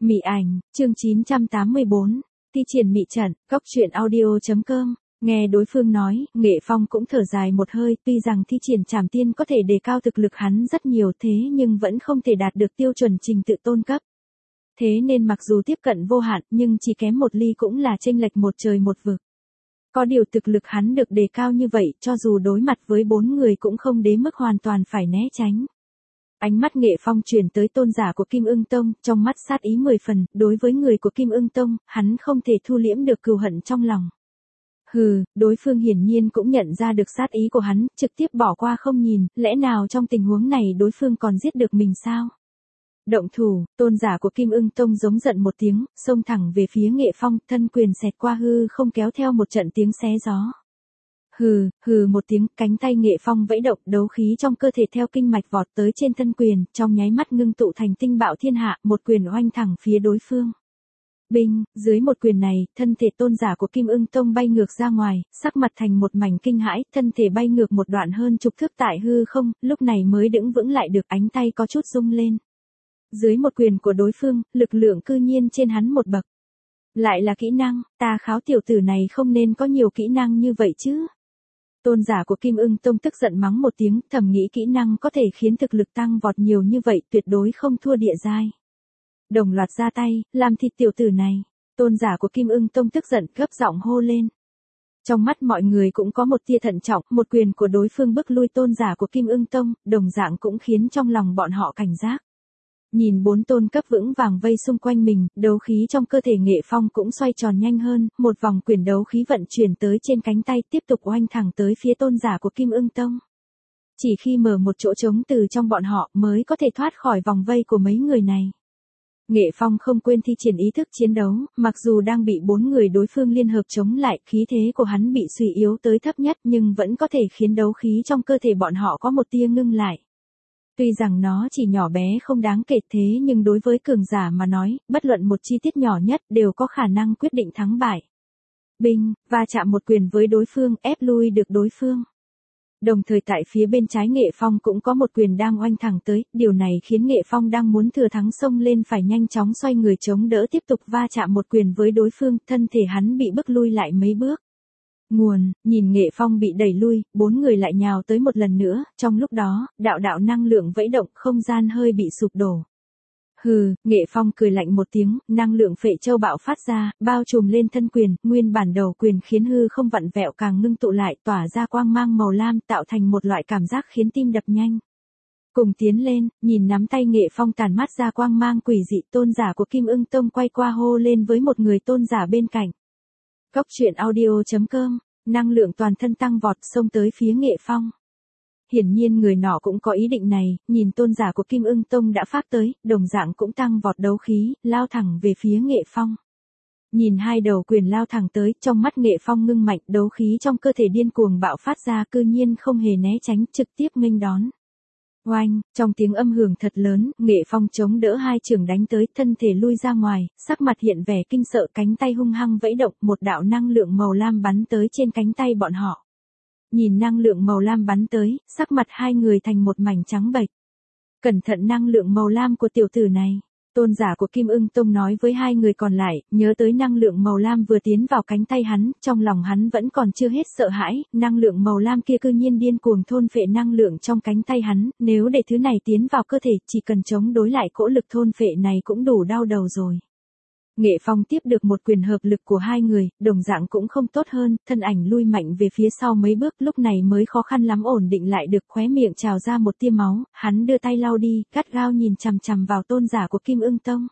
Mị ảnh, chương 984, thi triển mị trận, góc truyện audio.com. Nghe đối phương nói, Nghệ Phong cũng thở dài một hơi, tuy rằng thi triển trảm tiên có thể đề cao thực lực hắn rất nhiều thế nhưng vẫn không thể đạt được tiêu chuẩn trình tự tôn cấp. Thế nên mặc dù tiếp cận vô hạn nhưng chỉ kém một ly cũng là chênh lệch một trời một vực. Có điều thực lực hắn được đề cao như vậy cho dù đối mặt với 4 người cũng không đến mức hoàn toàn phải né tránh. Ánh mắt Nghệ Phong chuyển tới tôn giả của Kim Ưng Tông, trong mắt sát ý 10 phần, đối với người của Kim Ưng Tông, hắn không thể thu liễm được cừu hận trong lòng. Hừ, đối phương hiển nhiên cũng nhận ra được sát ý của hắn, trực tiếp bỏ qua không nhìn, lẽ nào trong tình huống này đối phương còn giết được mình sao? Động thủ, tôn giả của Kim Ưng Tông giống giận một tiếng, xông thẳng về phía Nghệ Phong, thân quyền xẹt qua hư không kéo theo một trận tiếng xé gió. Hừ một tiếng, cánh tay Nghệ Phong vẫy động, đấu khí trong cơ thể theo kinh mạch vọt tới trên thân quyền, trong nháy mắt ngưng tụ thành tinh bạo thiên hạ, một quyền oanh thẳng phía đối phương. Binh, dưới một quyền này, thân thể tôn giả của Kim Ưng Tông bay ngược ra ngoài, sắc mặt thành một mảnh kinh hãi, thân thể bay ngược một đoạn hơn chục thước tại hư không, lúc này mới đứng vững lại được, ánh tay có chút rung lên. Dưới một quyền của đối phương, lực lượng cư nhiên trên hắn một bậc. Lại là kỹ năng, ta kháo tiểu tử này không nên có nhiều kỹ năng như vậy chứ. Tôn giả của Kim Ưng Tông tức giận mắng một tiếng, thầm nghĩ kỹ năng có thể khiến thực lực tăng vọt nhiều như vậy tuyệt đối không thua địa giai. Đồng loạt ra tay, làm thịt tiểu tử này. Tôn giả của Kim Ưng Tông tức giận gấp giọng hô lên. Trong mắt mọi người cũng có một tia thận trọng, một quyền của đối phương bức lui tôn giả của Kim Ưng Tông, đồng dạng cũng khiến trong lòng bọn họ cảnh giác. Nhìn 4 tôn cấp vững vàng vây xung quanh mình, đấu khí trong cơ thể Nghệ Phong cũng xoay tròn nhanh hơn, một vòng quyền đấu khí vận chuyển tới trên cánh tay tiếp tục oanh thẳng tới phía tôn giả của Kim Ưng Tông. Chỉ khi mở một chỗ trống từ trong bọn họ mới có thể thoát khỏi vòng vây của mấy người này. Nghệ Phong không quên thi triển ý thức chiến đấu, mặc dù đang bị 4 người đối phương liên hợp chống lại, khí thế của hắn bị suy yếu tới thấp nhất nhưng vẫn có thể khiến đấu khí trong cơ thể bọn họ có một tia ngưng lại. Tuy rằng nó chỉ nhỏ bé không đáng kể thế nhưng đối với cường giả mà nói, bất luận một chi tiết nhỏ nhất đều có khả năng quyết định thắng bại. Binh, va chạm một quyền với đối phương, ép lui được đối phương. Đồng thời tại phía bên trái Nghệ Phong cũng có một quyền đang oanh thẳng tới, điều này khiến Nghệ Phong đang muốn thừa thắng xông lên phải nhanh chóng xoay người chống đỡ tiếp tục va chạm một quyền với đối phương, thân thể hắn bị bức lui lại mấy bước. Nhìn Nghệ Phong bị đẩy lui, 4 người lại nhào tới một lần nữa, trong lúc đó, đạo năng lượng vẫy động, không gian hơi bị sụp đổ. Nghệ Phong cười lạnh một tiếng, năng lượng phệ châu bạo phát ra, bao trùm lên thân quyền, nguyên bản đầu quyền khiến hư không vặn vẹo càng ngưng tụ lại, tỏa ra quang mang màu lam tạo thành một loại cảm giác khiến tim đập nhanh. Cùng tiến lên, nhìn nắm tay Nghệ Phong tàn mát ra quang mang quỷ dị, tôn giả của Kim Ưng Tông quay qua hô lên với một người tôn giả bên cạnh. Góc truyện audio.com, năng lượng toàn thân tăng vọt xông tới phía Nghệ Phong. Hiển nhiên người nọ cũng có ý định này, nhìn tôn giả của Kim Ưng Tông đã phát tới, đồng dạng cũng tăng vọt đấu khí, lao thẳng về phía Nghệ Phong. Nhìn hai đầu quyền lao thẳng tới, trong mắt Nghệ Phong ngưng mạnh, đấu khí trong cơ thể điên cuồng bạo phát ra, cư nhiên không hề né tránh, trực tiếp nghênh đón. Oanh, trong tiếng âm hưởng thật lớn, Nghệ Phong chống đỡ hai chưởng đánh tới, thân thể lui ra ngoài, sắc mặt hiện vẻ kinh sợ, cánh tay hung hăng vẫy động, một đạo năng lượng màu lam bắn tới trên cánh tay bọn họ. Nhìn năng lượng màu lam bắn tới, sắc mặt hai người thành một mảnh trắng bệch. Cẩn thận năng lượng màu lam của tiểu tử này. Tôn giả của Kim Ưng Tông nói với hai người còn lại, nhớ tới năng lượng màu lam vừa tiến vào cánh tay hắn, trong lòng hắn vẫn còn chưa hết sợ hãi, năng lượng màu lam kia cư nhiên điên cuồng thôn phệ năng lượng trong cánh tay hắn, nếu để thứ này tiến vào cơ thể, chỉ cần chống đối lại cỗ lực thôn phệ này cũng đủ đau đầu rồi. Nghệ Phong tiếp được một quyền hợp lực của hai người, đồng dạng cũng không tốt hơn, thân ảnh lui mạnh về phía sau mấy bước, lúc này mới khó khăn lắm ổn định lại được, khóe miệng trào ra một tia máu, hắn đưa tay lau đi, gắt gao nhìn chằm chằm vào tôn giả của Kim Ưng Tông.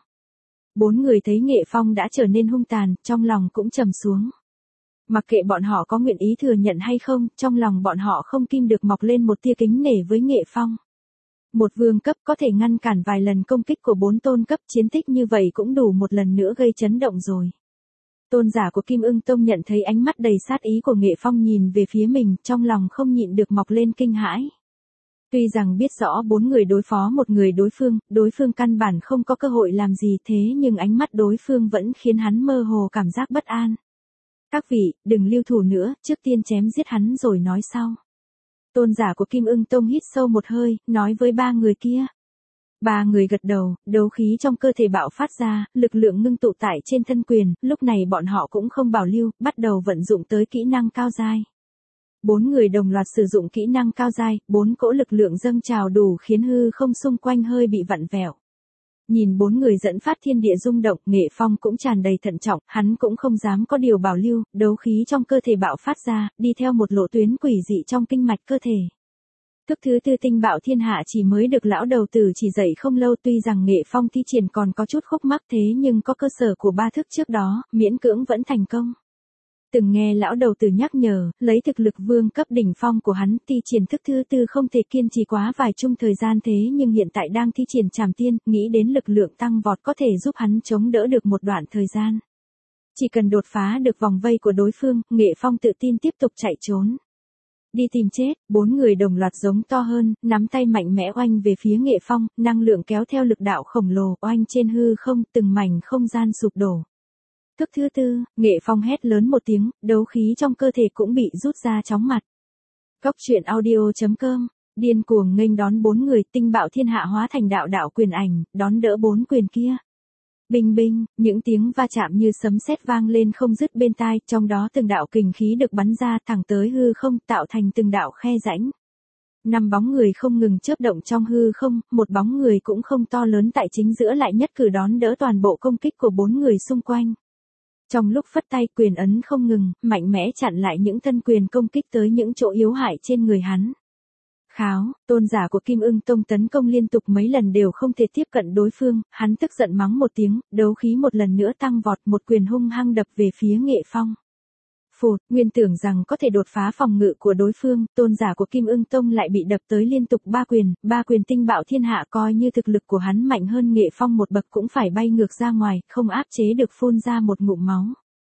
4 người thấy Nghệ Phong đã trở nên hung tàn, trong lòng cũng trầm xuống. Mặc kệ bọn họ có nguyện ý thừa nhận hay không, trong lòng bọn họ không kim được mọc lên một tia kính nể với Nghệ Phong. Một vương cấp có thể ngăn cản vài lần công kích của 4 tôn cấp, chiến tích như vậy cũng đủ một lần nữa gây chấn động rồi. Tôn giả của Kim Ưng Tông nhận thấy ánh mắt đầy sát ý của Nghệ Phong nhìn về phía mình, trong lòng không nhịn được mọc lên kinh hãi. Tuy rằng biết rõ 4 người đối phó một người đối phương căn bản không có cơ hội làm gì thế nhưng ánh mắt đối phương vẫn khiến hắn mơ hồ cảm giác bất an. Các vị, đừng lưu thủ nữa, trước tiên chém giết hắn rồi nói sau. Tôn giả của Kim Ưng Tông hít sâu một hơi, nói với 3 người kia. Ba người gật đầu, đấu khí trong cơ thể bạo phát ra, lực lượng ngưng tụ tại trên thân quyền, lúc này bọn họ cũng không bảo lưu, bắt đầu vận dụng tới kỹ năng cao giai. Bốn người đồng loạt sử dụng kỹ năng cao giai, bốn cỗ lực lượng dâng trào đủ khiến hư không xung quanh hơi bị vặn vẹo. Nhìn bốn người dẫn phát thiên địa rung động, Nghệ Phong cũng tràn đầy thận trọng, hắn cũng không dám có điều bảo lưu, đấu khí trong cơ thể bạo phát ra, đi theo một lộ tuyến quỷ dị trong kinh mạch cơ thể. Thức thứ tư tinh bạo thiên hạ chỉ mới được lão đầu tử chỉ dạy không lâu, tuy rằng Nghệ Phong thi triển còn có chút khúc mắc thế nhưng có cơ sở của ba thức trước đó, miễn cưỡng vẫn thành công. Từng nghe lão đầu tử nhắc nhở, lấy thực lực vương cấp đỉnh phong của hắn, thi triển thức thứ tư không thể kiên trì quá vài chung thời gian thế nhưng hiện tại đang thi triển trảm tiên, nghĩ đến lực lượng tăng vọt có thể giúp hắn chống đỡ được một đoạn thời gian. Chỉ cần đột phá được vòng vây của đối phương, Nghệ Phong tự tin tiếp tục chạy trốn. Đi tìm chết, bốn người đồng loạt giống to hơn, nắm tay mạnh mẽ oanh về phía Nghệ Phong, năng lượng kéo theo lực đạo khổng lồ, oanh trên hư không, từng mảnh không gian sụp đổ. Thức thứ tư, Nghệ Phong hét lớn một tiếng, đấu khí trong cơ thể cũng bị rút ra chóng mặt. Cốc truyện audio.com, điên cuồng nghênh đón bốn người, tinh bạo thiên hạ hóa thành đạo đạo quyền ảnh, đón đỡ bốn quyền kia. Bình bình, những tiếng va chạm như sấm sét vang lên không dứt bên tai, trong đó từng đạo kình khí được bắn ra thẳng tới hư không, tạo thành từng đạo khe rãnh. Năm bóng người không ngừng chớp động trong hư không, một bóng người cũng không to lớn tại chính giữa lại nhất cử đón đỡ toàn bộ công kích của bốn người xung quanh. Trong lúc phất tay quyền ấn không ngừng, mạnh mẽ chặn lại những thân quyền công kích tới những chỗ yếu hại trên người hắn. Kháo, tôn giả của Kim Ưng Tông tấn công liên tục mấy lần đều không thể tiếp cận đối phương, hắn tức giận mắng một tiếng, đấu khí một lần nữa tăng vọt, một quyền hung hăng đập về phía Nghệ Phong. Phụt, nguyên tưởng rằng có thể đột phá phòng ngự của đối phương, tôn giả của Kim Ưng Tông lại bị đập tới liên tục ba quyền tinh bạo thiên hạ, coi như thực lực của hắn mạnh hơn Nghệ Phong một bậc cũng phải bay ngược ra ngoài, không áp chế được phun ra một ngụm máu.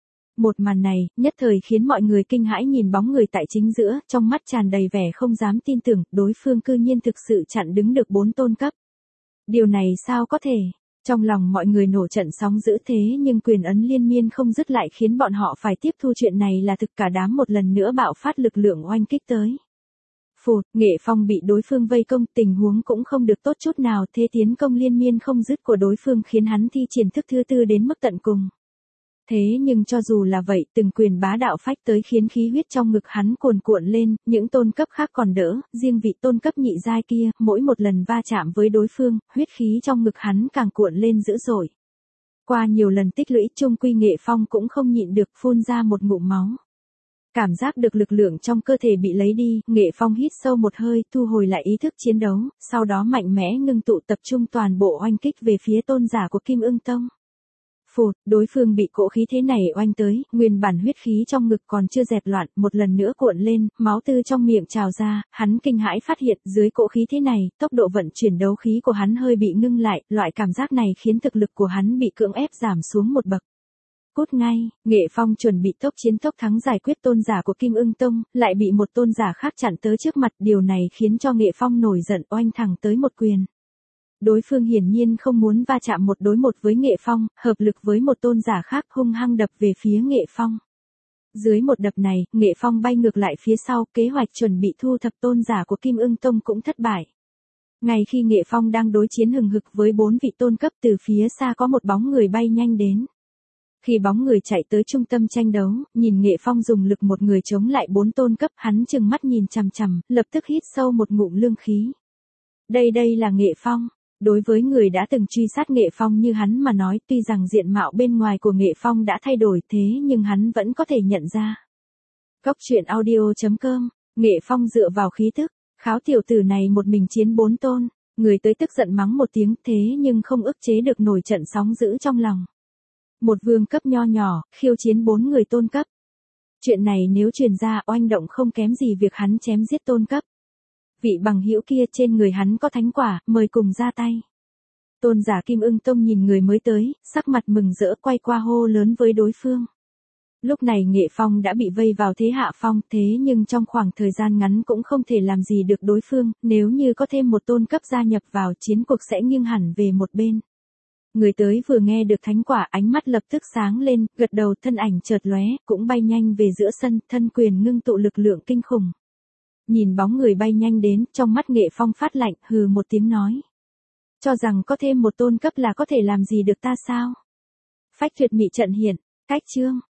Một màn này, nhất thời khiến mọi người kinh hãi nhìn bóng người tại chính giữa, trong mắt tràn đầy vẻ không dám tin tưởng, đối phương cư nhiên thực sự chặn đứng được 4 tôn cấp. Điều này sao có thể? Trong lòng mọi người nổ trận sóng dữ thế nhưng quyền ấn liên miên không dứt lại khiến bọn họ phải tiếp thu chuyện này là thực, cả đám một lần nữa bạo phát lực lượng oanh kích tới. Phụt, Nghệ Phong bị đối phương vây công, tình huống cũng không được tốt chút nào, thế tiến công liên miên không dứt của đối phương khiến hắn thi triển thức thứ tư đến mức tận cùng. Thế nhưng cho dù là vậy, từng quyền bá đạo phách tới khiến khí huyết trong ngực hắn cuồn cuộn lên, những tôn cấp khác còn đỡ, riêng vị tôn cấp nhị giai kia, mỗi một lần va chạm với đối phương, huyết khí trong ngực hắn càng cuộn lên dữ dội. Qua nhiều lần tích lũy, chung quy Nghệ Phong cũng không nhịn được phun ra một ngụm máu. Cảm giác được lực lượng trong cơ thể bị lấy đi, Nghệ Phong hít sâu một hơi, thu hồi lại ý thức chiến đấu, sau đó mạnh mẽ ngưng tụ tập trung toàn bộ oanh kích về phía tôn giả của Kim Ưng Tông. Phụt, đối phương bị cỗ khí thế này oanh tới, nguyên bản huyết khí trong ngực còn chưa dẹp loạn, một lần nữa cuộn lên, máu tươi trong miệng trào ra, hắn kinh hãi phát hiện, dưới cỗ khí thế này, tốc độ vận chuyển đấu khí của hắn hơi bị ngưng lại, loại cảm giác này khiến thực lực của hắn bị cưỡng ép giảm xuống một bậc. Cút ngay, Nghệ Phong chuẩn bị tốc chiến tốc thắng giải quyết tôn giả của Kim Ưng Tông, lại bị một tôn giả khác chặn tới trước mặt, điều này khiến cho Nghệ Phong nổi giận oanh thẳng tới một quyền. Đối phương hiển nhiên không muốn va chạm một đối một với Nghệ Phong, hợp lực với một tôn giả khác hung hăng đập về phía Nghệ Phong. Dưới một đập này, Nghệ Phong bay ngược lại phía sau, kế hoạch chuẩn bị thu thập tôn giả của Kim Ưng Tông cũng thất bại. Ngay khi Nghệ Phong đang đối chiến hừng hực với 4 vị tôn cấp, từ phía xa có một bóng người bay nhanh đến. Khi bóng người chạy tới trung tâm tranh đấu, nhìn Nghệ Phong dùng lực một người chống lại 4 tôn cấp, hắn trừng mắt nhìn chằm chằm, lập tức hít sâu một ngụm lương khí. Đây là Nghệ Phong. Đối với người đã từng truy sát Nghệ Phong như hắn mà nói, tuy rằng diện mạo bên ngoài của Nghệ Phong đã thay đổi thế nhưng hắn vẫn có thể nhận ra. Cốc truyện audio.com, Nghệ Phong dựa vào khí thức, kháo tiểu tử này một mình chiến 4 tôn, người tới tức giận mắng một tiếng thế nhưng không ức chế được nổi trận sóng dữ trong lòng. Một vương cấp nho nhỏ, khiêu chiến 4 người tôn cấp. Chuyện này nếu truyền ra oanh động không kém gì việc hắn chém giết tôn cấp. Vị bằng hữu kia trên người hắn có thánh quả, mời cùng ra tay. Tôn giả Kim Ưng Tông nhìn người mới tới, sắc mặt mừng rỡ quay qua hô lớn với đối phương. Lúc này Nghệ Phong đã bị vây vào thế hạ phong, thế nhưng trong khoảng thời gian ngắn cũng không thể làm gì được đối phương, nếu như có thêm một tôn cấp gia nhập vào chiến cuộc sẽ nghiêng hẳn về một bên. Người tới vừa nghe được thánh quả ánh mắt lập tức sáng lên, gật đầu thân ảnh chợt lóe, cũng bay nhanh về giữa sân, thân quyền ngưng tụ lực lượng kinh khủng. Nhìn bóng người bay nhanh đến, trong mắt Nghệ Phong phát lạnh, hừ một tiếng nói. Cho rằng có thêm một tôn cấp là có thể làm gì được ta sao? Phách tuyệt mị trận hiện, cách chương.